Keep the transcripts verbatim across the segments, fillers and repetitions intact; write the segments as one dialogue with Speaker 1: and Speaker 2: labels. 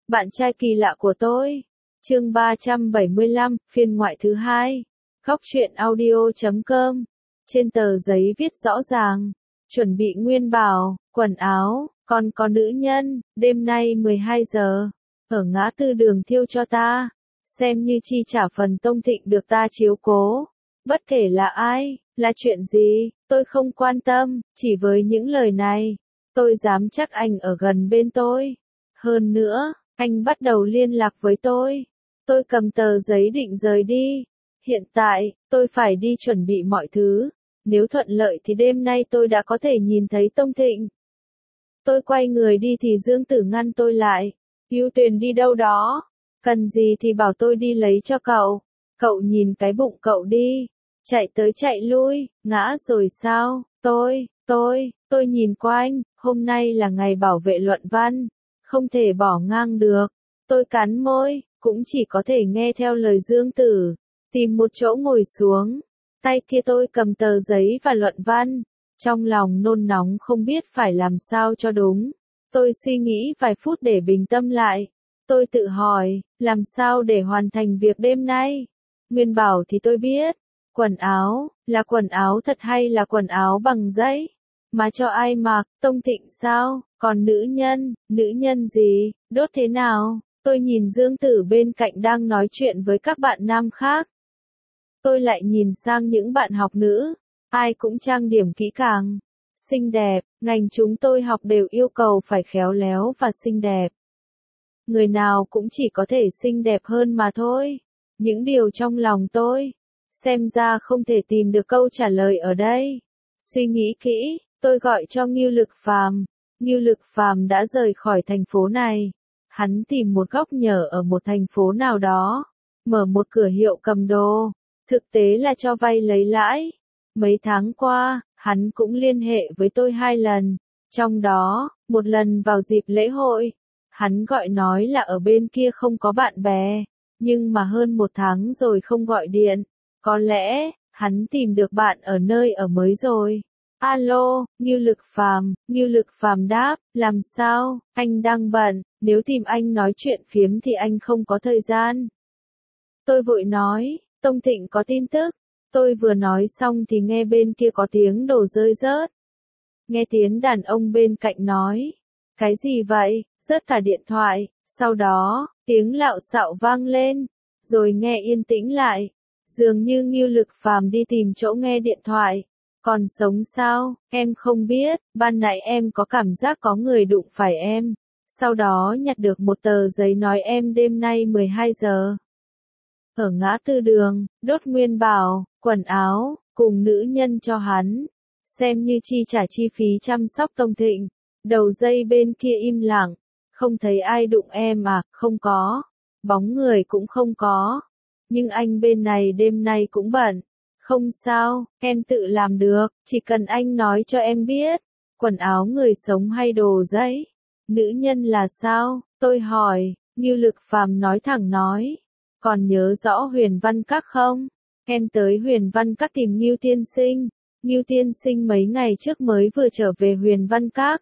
Speaker 1: Bạn trai kỳ lạ của tôi. Chương ba trăm bảy mươi lăm, phiên ngoại thứ hai. Góc truyện audio chấm com. Trên tờ giấy viết rõ ràng, chuẩn bị nguyên bảo, quần áo, còn có nữ nhân, đêm nay mười hai giờ, ở ngã tư Đường Thiêu cho ta, xem như chi trả phần Tông Thịnh được ta chiếu cố. Bất kể là ai, là chuyện gì, tôi không quan tâm, chỉ với những lời này, tôi dám chắc anh ở gần bên tôi. Hơn nữa, anh bắt đầu liên lạc với tôi. Tôi cầm tờ giấy định rời đi. Hiện tại, tôi phải đi chuẩn bị mọi thứ. Nếu thuận lợi thì đêm nay tôi đã có thể nhìn thấy Tông Thịnh. Tôi quay người đi thì Dương Tử ngăn tôi lại. Ưu Tuyền đi đâu đó? Cần gì thì bảo tôi đi lấy cho cậu. Cậu nhìn cái bụng cậu đi. Chạy tới chạy lui, ngã rồi sao? Tôi, tôi, tôi nhìn quanh, hôm nay là ngày bảo vệ luận văn. Không thể bỏ ngang được. Tôi cắn môi, cũng chỉ có thể nghe theo lời Dương Tử. Tìm một chỗ ngồi xuống. Tay kia tôi cầm tờ giấy và luận văn. Trong lòng nôn nóng không biết phải làm sao cho đúng. Tôi suy nghĩ vài phút để bình tâm lại. Tôi tự hỏi, làm sao để hoàn thành việc đêm nay? Nguyên bảo thì tôi biết. Quần áo, là quần áo thật hay là quần áo bằng giấy? Mà cho ai mặc, Tông Thịnh sao? Còn nữ nhân, nữ nhân gì, đốt thế nào? Tôi nhìn Dương Tử bên cạnh đang nói chuyện với các bạn nam khác. Tôi lại nhìn sang những bạn học nữ, ai cũng trang điểm kỹ càng, xinh đẹp, ngành chúng tôi học đều yêu cầu phải khéo léo và xinh đẹp. Người nào cũng chỉ có thể xinh đẹp hơn mà thôi. Những điều trong lòng tôi, xem ra không thể tìm được câu trả lời ở đây. Suy nghĩ kỹ, tôi gọi cho Ngưu Lực Phàm. Ngưu Lực Phàm đã rời khỏi thành phố này. Hắn tìm một góc nhờ ở một thành phố nào đó, mở một cửa hiệu cầm đồ, thực tế là cho vay lấy lãi. Mấy tháng qua, hắn cũng liên hệ với tôi hai lần, trong đó, một lần vào dịp lễ hội. Hắn gọi nói là ở bên kia không có bạn bè, nhưng mà hơn một tháng rồi không gọi điện. Có lẽ, hắn tìm được bạn ở nơi ở mới rồi. Alo, Ngưu Lực Phàm, Ngưu Lực Phàm đáp, làm sao, anh đang bận, nếu tìm anh nói chuyện phiếm thì anh không có thời gian. Tôi vội nói, Tông Thịnh có tin tức. Tôi vừa nói xong thì nghe bên kia có tiếng đồ rơi rớt. Nghe tiếng đàn ông bên cạnh nói, cái gì vậy, rớt cả điện thoại, sau đó, tiếng lạo xạo vang lên, rồi nghe yên tĩnh lại. Dường như Ngưu Lực Phàm đi tìm chỗ nghe điện thoại. Còn sống sao, em không biết, ban nãy em có cảm giác có người đụng phải em. Sau đó nhặt được một tờ giấy nói em đêm nay mười hai giờ. Ở ngã tư đường, đốt nguyên bảo, quần áo, cùng nữ nhân cho hắn. Xem như chi trả chi phí chăm sóc Tông Thịnh. Đầu dây bên kia im lặng. Không thấy ai đụng em à, không có. Bóng người cũng không có. Nhưng anh bên này đêm nay cũng bận. Không sao, em tự làm được, chỉ cần anh nói cho em biết. Quần áo người sống hay đồ giấy? Nữ nhân là sao? Tôi hỏi. Ngưu Lực Phàm nói thẳng nói. Còn nhớ rõ Huyền Văn Các không? Em tới Huyền Văn Các tìm Ngưu Tiên Sinh. Ngưu Tiên Sinh mấy ngày trước mới vừa trở về Huyền Văn Các.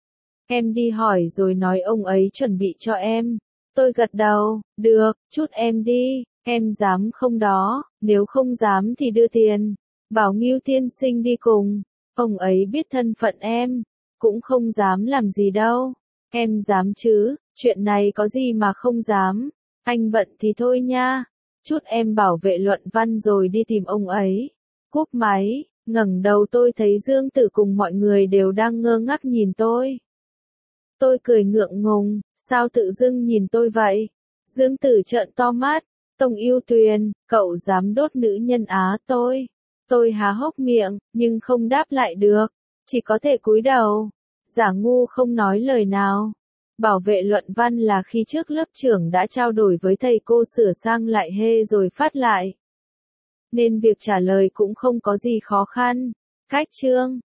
Speaker 1: Em đi hỏi rồi nói ông ấy chuẩn bị cho em. Tôi gật đầu, được, chút em đi. Em dám không đó, nếu không dám thì đưa tiền. Bảo Ngưu Tiên Sinh đi cùng. Ông ấy biết thân phận em. Cũng không dám làm gì đâu. Em dám chứ, chuyện này có gì mà không dám. Anh bận thì thôi nha. Chút em bảo vệ luận văn rồi đi tìm ông ấy. Cúp máy, ngẩng đầu tôi thấy Dương Tử cùng mọi người đều đang ngơ ngác nhìn tôi. Tôi cười ngượng ngùng, sao tự dưng nhìn tôi vậy? Dương Tử trợn to mắt. Tông Ưu Tuyền, cậu dám đốt nữ nhân Á tôi. Tôi há hốc miệng, nhưng không đáp lại được. Chỉ có thể cúi đầu. Giả ngu không nói lời nào. Bảo vệ luận văn là khi trước lớp trưởng đã trao đổi với thầy cô sửa sang lại hê rồi phát lại. Nên việc trả lời cũng không có gì khó khăn. Cách chương.